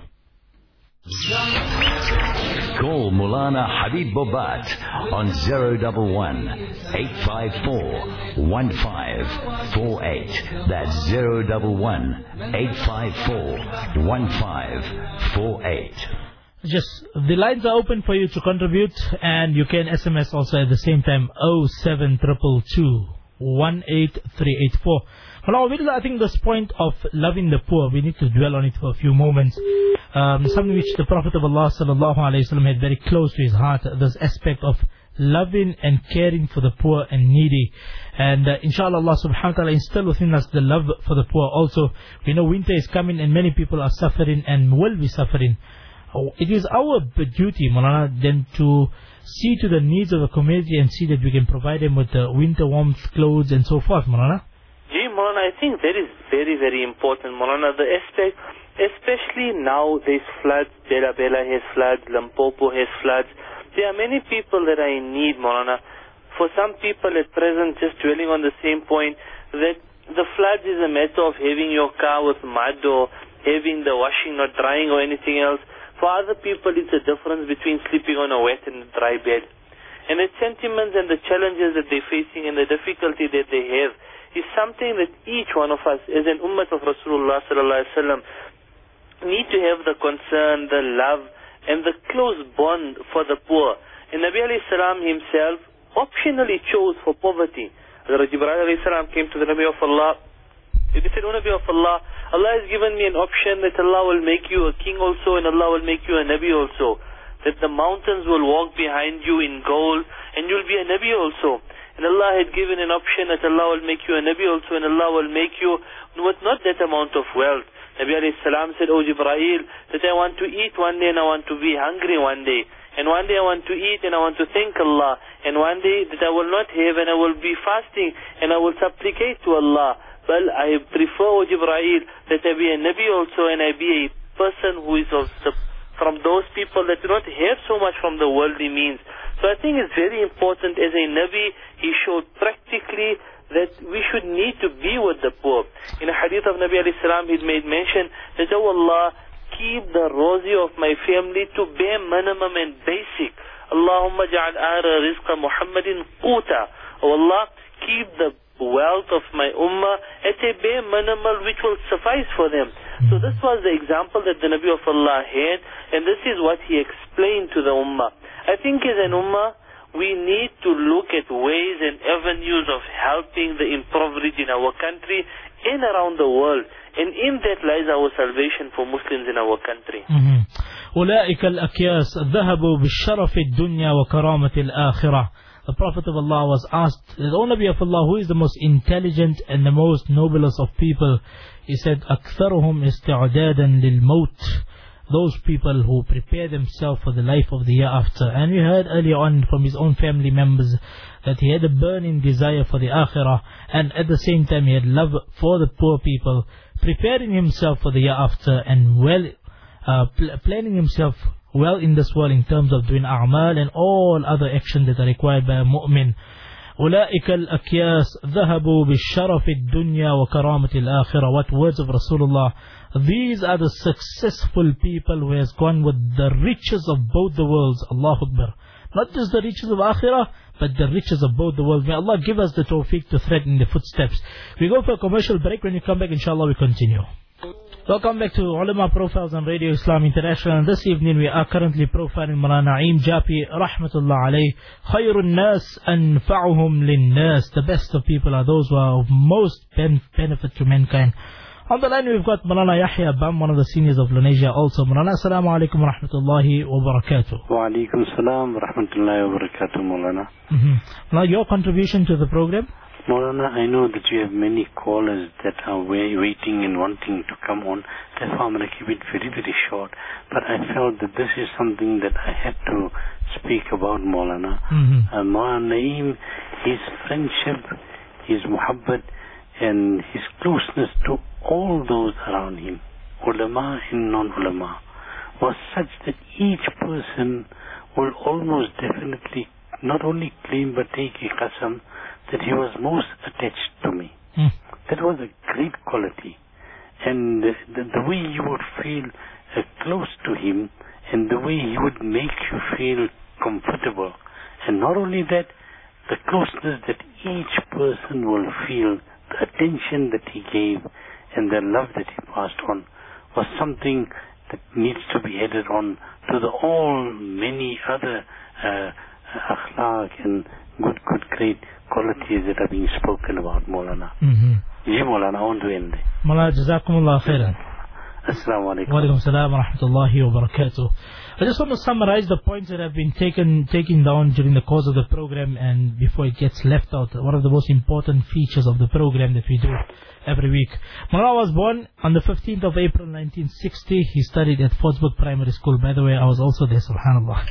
[SPEAKER 6] Call Maulana Habib Bobat on zero one one, eight five four, one five four eight. That's zero one one, eight five four, one five four eight.
[SPEAKER 2] Just, the lines are open for you to contribute, and you can S M S also at the same time, oh seven two two two, one eight three eight four. Well, I think this point of loving the poor, we need to dwell on it for a few moments. Um, something which the Prophet of Allah sallallahu alaihi wasallam had very close to his heart, this aspect of loving and caring for the poor and needy. And uh, inshallah, Allah subhanahu wa ta'ala instill within us the love for the poor also. We know winter is coming and many people are suffering and will be suffering. it is our duty, Maulana, then to see to the needs of the community and see that we can provide them with the winter warmth clothes and so forth, Maulana.
[SPEAKER 1] Gee, Maulana, I think that is very, very important, Maulana. The aspect, especially now there's floods, Bela Bela has floods, Limpopo has floods. There are many people that are in need, Maulana. For some people at present, just dwelling on the same point, that the floods is a matter of having your car with mud or having the washing not drying or anything else. For other people, it's a difference between sleeping on a wet and a dry bed. And the sentiments and the challenges that they're facing and the difficulty that they have is something that each one of us, as an ummah of Rasulullah sallallahu alaihi wasallam, need to have the concern, the love, and the close bond for the poor. And Nabi alayhi salam himself optionally chose for poverty. Hazrat Jibreel alayhi salam came to the Nabi of Allah. He said, O Nabi of Allah, Allah has given me an option that Allah will make you a king also and Allah will make you a Nabi also. That the mountains will walk behind you in gold and you'll be a Nabi also. And Allah had given an option that Allah will make you a Nabi also and Allah will make you with not that amount of wealth. Nabi alayhi salam said, O Jibreel, that I want to eat one day and I want to be hungry one day. And one day I want to eat and I want to thank Allah. And one day that I will not have and I will be fasting and I will supplicate to Allah. Well, I prefer, O Jibreel, that I be a Nabi also and I be a person who is of from those people that do not have so much from the worldly means. So I think it's very important as a Nabi, he showed practically that we should need to be with the poor. In a hadith of Nabi alayhi salam, he made mention that, O Allah, keep the rosy of my family to bare minimum and basic. Allahumma ja'al ara rizqa Muhammadin quta. O Allah, keep the wealth of my ummah at a bare minimal which will suffice for them. So this was the example that the Nabi of Allah had, and this is what he explained to the ummah. I think as an ummah, we need to look at ways and avenues of helping the impoverished in our country and around the world. And in that lies our salvation for Muslims in our country.
[SPEAKER 2] أولئك الأكياس ذهبوا بالشرف الدنيا وكرامة الآخرة. The Prophet of Allah was asked, the Nabi of Allah, who is the most intelligent and the most noblest of people? He said, أكثرهم استعدادا للموت. Those people who prepare themselves for the life of the year after. And we heard earlier on from his own family members that he had a burning desire for the akhirah, and at the same time he had love for the poor people, preparing himself for the year after and well uh, pl- planning himself well in this world in terms of doing a'mal and all other actions that are required by a mu'min. أولئك الأكياس ذهبوا بالشرف الدنيا وكرامة الآخرة. What words of Rasulullah. These are the successful people who has gone with the riches of both the worlds. Allahu Akbar. Not just the riches of Akhirah, but the riches of both the worlds. May Allah give us the tawfiq to thread in the footsteps. We go for a commercial break. When we come back, inshallah, we continue. Welcome back to Ulama Profiles on Radio Islam International. And this evening we are currently profiling Maulana Naeem Jafi, Rahmatullah alayh. Khayrun nas anfa'uhum linnas. The best of people are those who are of most ben- benefit to mankind. On the line we've got Maulana Yahya Bam, one of the seniors of Lenasia also. Maulana, assalamu alaikum wa rahmatullahi wa barakatuh.
[SPEAKER 10] Wa alaikum salam wa rahmatullahi wa barakatuh, Maulana.
[SPEAKER 2] Mm-hmm. Now your contribution to the program?
[SPEAKER 10] Maulana, I know that you have many callers that are waiting and wanting to come on. Therefore, I'm going to keep it very, very short. But I felt that this is something that I had to speak about, Maulana.
[SPEAKER 2] Mm-hmm.
[SPEAKER 10] Uh, Maulana Naeem, his friendship, his muhabbat, and his closeness to all those around him, ulama and non-ulama, was such that each person will almost definitely not only claim but take a qasam that he was most attached to me.
[SPEAKER 2] Mm.
[SPEAKER 10] That was a great quality. And the, the, the way you would feel uh, close to him, and the way he would make you feel comfortable. And not only that, the closeness that each person will feel, the attention that he gave, and the love that he passed on, was something that needs to be added on to the all many other uh, akhlaq and good, good, great qualities that are being spoken about, Maulana.
[SPEAKER 2] Mm-hmm.
[SPEAKER 10] Ji Maulana, I want to end there.
[SPEAKER 2] Maulana, Jazakumullah khairan.
[SPEAKER 10] Assalamu alaikum.
[SPEAKER 2] Wa alaikum salam wa rahmatullahi wa barakatuh. I just want to summarize the points that have been taken taken down during the course of the program, and before it gets left out, one of the most important features of the program that we do every week. Mullah was born on the fifteenth of April nineteen sixty. He studied at Fordsburg Primary School. By the way, I was also there, subhanallah.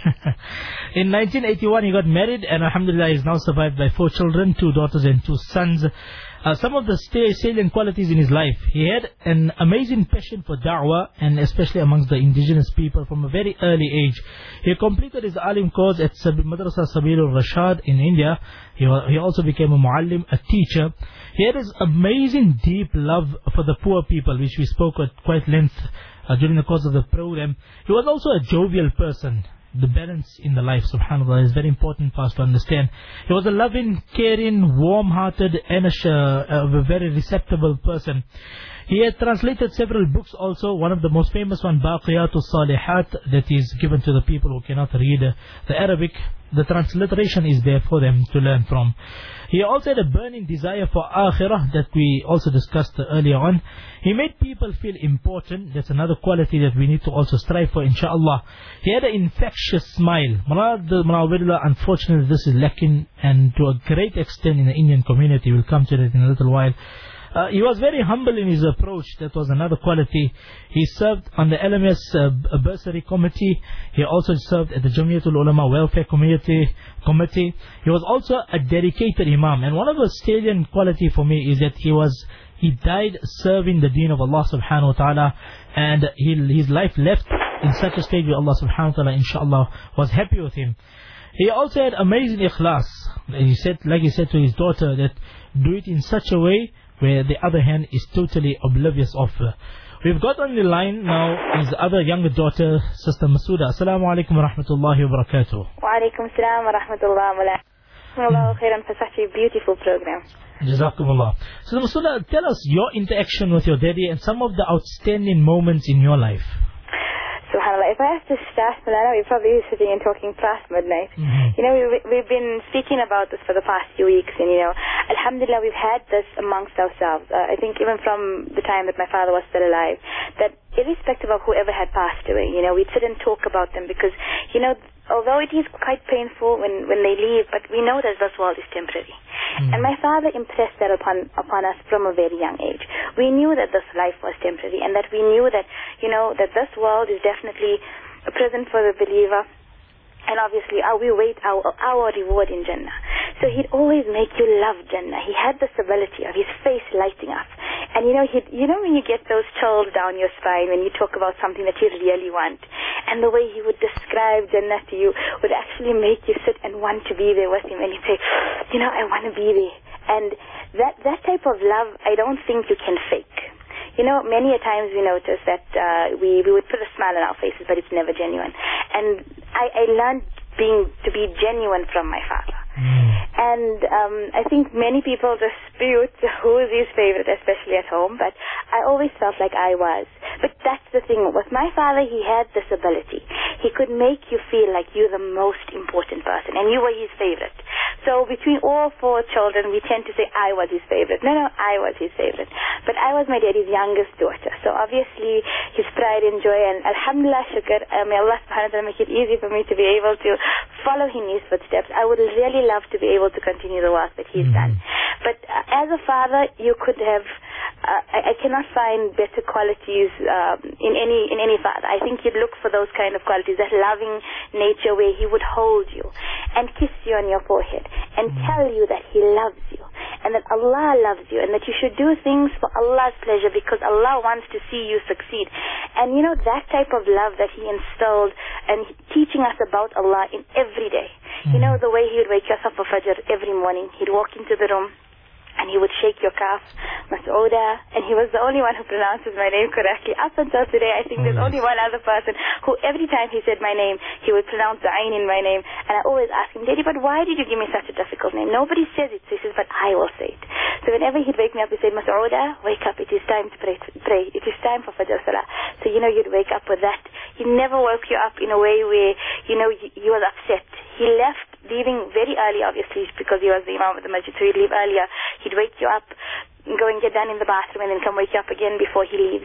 [SPEAKER 2] In nineteen eighty-one, he got married, and alhamdulillah, he is now survived by four children, two daughters and two sons. Uh, some of the salient qualities in his life: he had an amazing passion for da'wah, and especially amongst the indigenous people from a very early age. He completed his alim course at Madrasa Sabilur Rashad in India. He, he also became a muallim, a teacher. He had his amazing deep love for the poor people, which we spoke at quite length uh, during the course of the program. He was also a jovial person. The balance in the life, subhanAllah, is very important for us to understand. He was a loving, caring, warm-hearted, and a, uh, a very receptive person. He had translated several books also. One of the most famous one, Baqiyatul Salihat, that is given to the people who cannot read uh, the Arabic. The transliteration is there for them to learn from. He also had a burning desire for akhirah that we also discussed earlier on. He made people feel important. That's another quality that we need to also strive for, inshaAllah. He had an infectious smile. Unfortunately, this is lacking, and to a great extent in the Indian community. We'll come to that in a little while. Uh, he was very humble in his approach. That was another quality. He served on the L M S uh, Bursary Committee. He also served at the Jamiatul Ulama Welfare Committee. Committee. He was also a dedicated Imam. And one of the salient quality for me is that he was he died serving the deen of Allah subhanahu wa ta'ala. And he, his life left in such a state where Allah subhanahu wa ta'ala, inshaAllah, was happy with him. He also had amazing ikhlas. He said, like he said to his daughter, that do it in such a way where the other hand is totally oblivious of. We've got on the line now his other younger daughter, Sister Masooda. Assalamu alaikum wa rahmatullahi wa barakatuh.
[SPEAKER 11] Wa alaikum salam wa rahmatullahi wa barakatuh. Khairan for such a beautiful program.
[SPEAKER 2] Jazakumullah. So Masooda, tell us your interaction with your daddy and some of the outstanding moments in your life.
[SPEAKER 11] SubhanAllah, if I have to start, Malana, we'll probably be sitting and talking past midnight. Mm-hmm. You know, we, we've been speaking about this for the past few weeks, and you know, alhamdulillah, we've had this amongst ourselves. Uh, I think even from the time that my father was still alive, that irrespective of whoever had passed away, you know, we'd sit and talk about them because, you know, although it is quite painful when, when they leave, but we know that this world is temporary. Mm. And my father impressed that upon upon us from a very young age. We knew that this life was temporary, and that we knew that, you know, that this world is definitely a prison for the believer. And obviously, uh, we wait our our reward in Jannah. So he'd always make you love Jannah. He had this ability of his face lighting up. And you know, he you know when you get those chills down your spine when you talk about something that you really want, and the way he would describe Jannah to you would actually make you sit and want to be there with him. And he'd say, you know, I want to be there. And that that type of love, I don't think you can fake. You know, many a times we notice that uh, we, we would put a smile on our faces, but it's never genuine. And I, I learned being to be genuine from my father. Mm. And um, I think many people dispute who is his favorite, especially at home, but I always felt like I was. But that's the thing. With my father, he had this ability. He could make you feel like you're the most important person, and you were his favorite. So between all four children, we tend to say I was his favorite. No, no, I was his favorite. But I was my daddy's youngest daughter. So obviously, his pride and joy, and alhamdulillah, shukr, uh, may Allah subhanahu wa ta'ala make it easy for me to be able to follow in his footsteps. I would really love to be able to continue the work that he's mm-hmm. done. But uh, as a father, you could have, uh, I, I cannot find better qualities um, in any in any father. I think you'd look for those kind of qualities, that loving nature where he would hold you and kiss you on your forehead and mm-hmm. tell you that he loves you and that Allah loves you and that you should do things for Allah's pleasure because Allah wants to see you succeed. And you know, that type of love that he instilled and teaching us about Allah in every day. Mm-hmm. You know, the way he would wake us up for Fajr every morning. He'd walk into the room and he would shake your calf, Mas'ouda, and he was the only one who pronounces my name correctly. Up until today, I think there's only one other person who every time he said my name, he would pronounce the ayn in my name. And I always ask him, Daddy, but why did you give me such a difficult name? Nobody says it. So he says, but I will say it. So whenever he'd wake me up, he said, Mas'ouda, wake up. It is time to pray. pray. It is time for Fajr Salah. So, you know, you'd wake up with that. He never woke you up in a way where, you know, you, you was upset. He left, leaving very early, obviously, because he was the Imam of the Masjid, so he'd leave earlier. He'd wake you up, go and get done in the bathroom, and then come wake you up again before he leaves.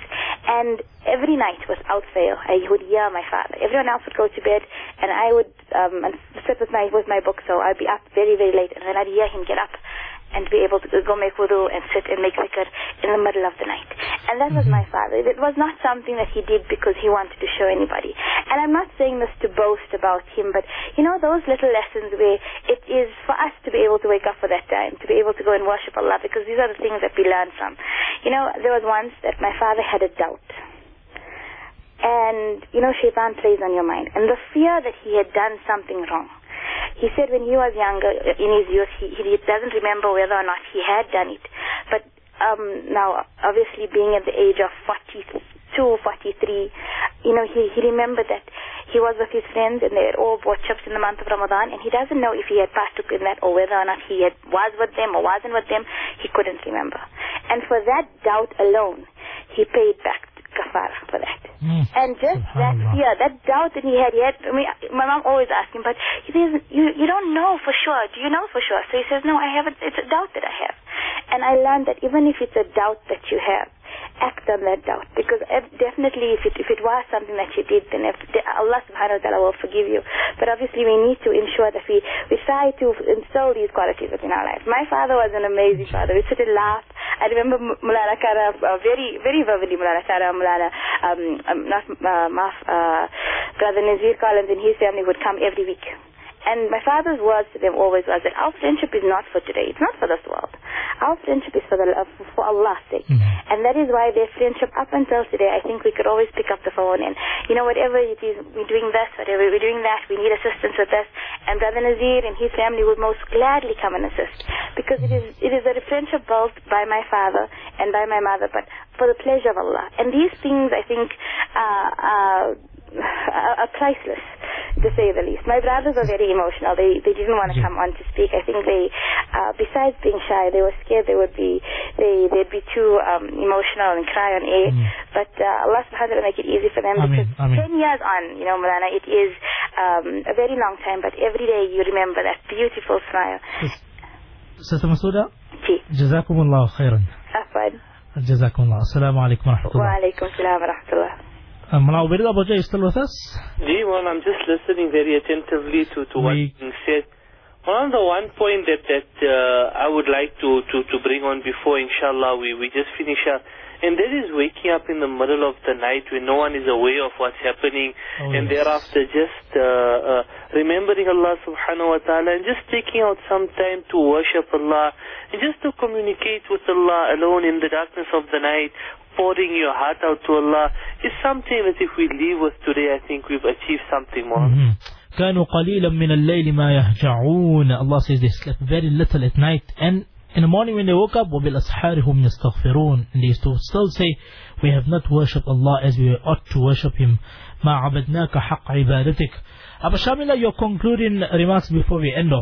[SPEAKER 11] And every night, without fail, I would hear my father. Everyone else would go to bed, and I would um, and sit with my with my book. So I'd be up very, very late, and then I'd hear him get up and be able to go make wudu and sit and make zikr in the middle of the night. And that was my father. It was not something that he did because he wanted to show anybody. And I'm not saying this to boast about him, but you know, those little lessons where it is for us to be able to wake up for that time, to be able to go and worship Allah, because these are the things that we learn from. You know, there was once that my father had a doubt. And, you know, shaitan plays on your mind. And the fear that he had done something wrong. He said when he was younger, in his youth, he, he doesn't remember whether or not he had done it. But um, now, obviously, being at the age of forty-two, forty-three, you know, he, he remembered that he was with his friends and they had all bought chips in the month of Ramadan, and he doesn't know if he had partook in that or whether or not he had, was with them or wasn't with them. He couldn't remember. And for that doubt alone, he paid back kafara for that. Mm. And just that fear, that doubt that he had, he had, I mean, my mom always asked him, but he says, you, you don't know for sure. Do you know for sure? So he says, no, I haven't. It's a doubt that I have. And I learned that even if it's a doubt that you have, act on that doubt. Because definitely if it, if it was something that you did, then if, Allah subhanahu wa ta'ala will forgive you. But obviously we need to ensure that we, we try to instill these qualities within our lives. My father was an amazing father. We sit and laugh. I remember Mulana Kara, uh, very, very vividly, Mulana Kara, Mulana, um, um, not, uh, Maf, uh, Brother Nazir Collins and his family would come every week. And my father's words to them always was that our friendship is not for today. It's not for this world. Our friendship is for the uh, for Allah's sake. Mm-hmm. And that is why their friendship up until today, I think we could always pick up the phone and, you know, whatever it is, we're doing this, whatever we're doing that, we need assistance with this. And Brother Nazir and his family would most gladly come and assist. Because it is it is a friendship built by my father and by my mother, but for the pleasure of Allah. And these things, I think, uh, uh, are priceless, to say the least. My brothers were very emotional. They they didn't want to come on to speak. I think they, uh, besides being shy, they were scared they would be they they'd be too um, emotional and cry on air. Mm. But uh, Allah subhanahu wa ta'ala make it easy for them. Ameen. Because Ameen. ten years on, you know, Mulana, it is um, a very long time. But every day you remember that beautiful smile.
[SPEAKER 2] Sister Masouda, Jazakumullah khairan.
[SPEAKER 11] Afwan.
[SPEAKER 2] Jazakumullah. Assalamu alaikum wa rahmatullah.
[SPEAKER 11] Wa alaikum assalam wa rahmatullah.
[SPEAKER 2] Um, Mulana Ubaidullah Aboja, you still with us?
[SPEAKER 1] Gee, well, I'm just listening very attentively to, to what is being said. Well, the one point that, that uh, I would like to, to, to bring on before, inshallah, we, we just finish up, and that is waking up in the middle of the night when no one is aware of what's happening, oh, and yes. thereafter just uh, uh, remembering Allah subhanahu wa ta'ala and just taking out some time to worship Allah and just to communicate with Allah alone in the darkness of the night, pouring your heart out to Allah, is something that if we leave with today, I think we've achieved something more.
[SPEAKER 2] كانوا قليلا من الليل ما يهجعون. Allah says they slept very little at night, and in the morning when they woke up, وَبِالْأَسْحَارِ هُمْ يَسْتَغْفِرُونَ, and they used to still say, we have not worshipped Allah as we ought to worship Him. مَا عَبَدْنَاكَ حَقَّ عِبَادَتِكَ. Abba Shamila, your concluding remarks before we end off.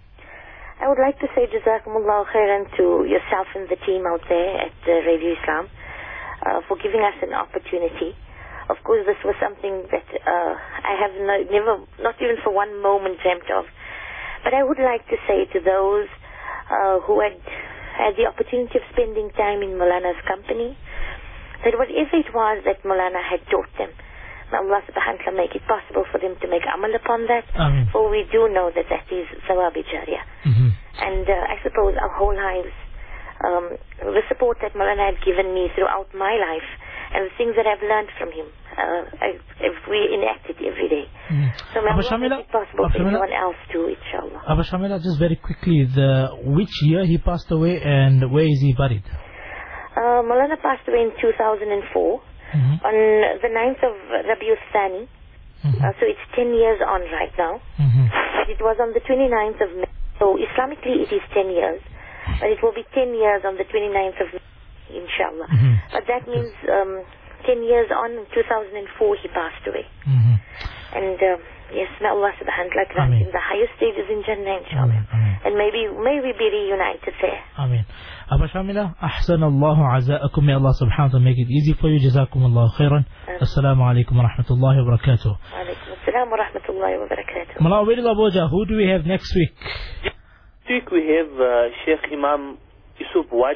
[SPEAKER 3] I would like to say Jazakumullah khairan to yourself and the team out there at uh, Radio Islam uh, for giving us an opportunity. Of course, this was something that uh, I have no, never, not even for one moment dreamt of. But I would like to say to those uh, who had had the opportunity of spending time in Maulana's company, that whatever it was that Maulana had taught them, may Allah subhanahu wa ta'ala make it possible for them to make amal upon that. Amen. For we do know that that is Sawabi Jariyah. Mm-hmm. And uh, I suppose our whole lives, um, the support that Maulana had given me throughout my life, and the things that I've learned from him, uh, I, if we enact it every day. Mm. So may Allah make it possible for anyone else too, inshallah.
[SPEAKER 2] Abba Shamila, just very quickly, the which year he passed away and where is he buried?
[SPEAKER 3] Uh, Maulana passed away in two thousand four, mm-hmm. on the ninth of Rabiul Thani. Mm-hmm. Uh, so it's ten years on right now. Mm-hmm. But it was on the twenty-ninth of May. So Islamically it is ten years. But it will be ten years on the twenty-ninth of May, inshallah. Mm-hmm. But that means um, ten years on, in two thousand four he passed away. Mm-hmm. And uh, yes, may Allah subhanahu wa ta'ala grant him the highest stages in Jannah, inshallah. Ameen. Ameen. And maybe, may we be reunited there.
[SPEAKER 2] Ameen. Abba Shamila, ahsan Allahu azaakum. May Allah subhanahu wa ta'ala make it easy for you. Jazakum Allahu khairan. Assalamu alaikum wa rahmatullahi wa barakatuh.
[SPEAKER 3] Wa alaikum assalam wa rahmatullahi wa barakatuh.
[SPEAKER 2] Mulana Ubaidullah Aboja, who do we have next week?
[SPEAKER 1] Next week we have uh, Sheikh Imam Yusuf Wadi,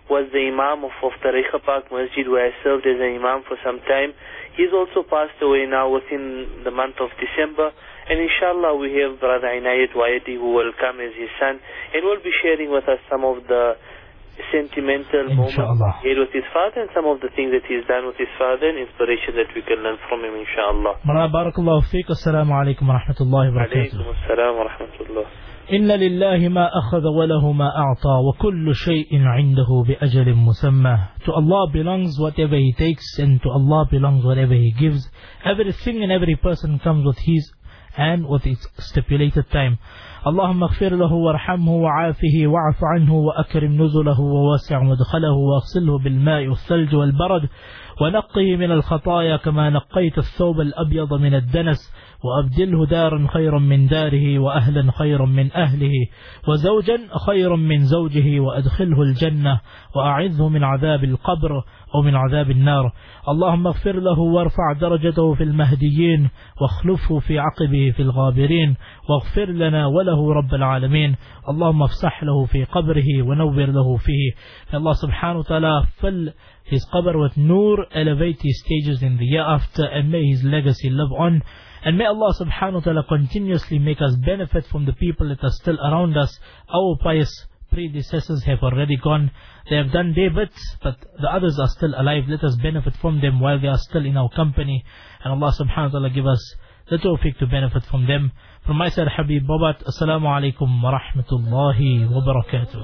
[SPEAKER 1] was the Imam of, of Tariqa Park Masjid, where I served as an Imam for some time. He's also passed away now within the month of December. And inshallah we have Brother Inayat Wayati, who will come as his son and will be sharing with us some of the sentimental moments he had with his father and some of the things that he's done with his father and inspiration that we can learn from him, inshallah.
[SPEAKER 2] Barakallahu feek. Assalamu alaikum wa rahmatullahi wa barakatuh.
[SPEAKER 1] Alaykum assalam wa rahmatullah.
[SPEAKER 2] إن لله ما أخذ وله ما أعطى وكل شيء عنده بأجل مسمى. To Allah belongs whatever He takes, and to Allah belongs whatever He gives. Everything and every person comes with His and with its stipulated time. اللهم اغفر له وارحمه وعافه واعف عنه وأكرم نزله ووسع مدخله واغسله بالماء والثلج والبرد ونقه من الخطايا كما نقيت الثوب الأبيض من الدنس وأبدله دارا خيرا من داره وأهلا خيرا من أهله وزوجا خيرا من زوجه وأدخله الجنة وأعذه من عذاب القبر ومن عذاب النار. اللهم اغفر له وارفع درجته في المهديين واخلفه في عقبه في الغابرين واغفر لنا وله رب العالمين. اللهم افسح له في قبره ونور له فيه. May Allah subhanahu wa ta'ala fill his qabr with nur, elevate his stages in the year after, and may his legacy live on. And may Allah subhanahu wa ta'ala continuously make us benefit from the people that are still around us. Our pious predecessors have already gone. They have done their bits, but the others are still alive. Let us benefit from them while they are still in our company. And Allah subhanahu wa ta'ala give us the tawfiq to benefit from them. From my side, Habib Bobat, Assalamu alaikum wa rahmatullahi wa barakatuh.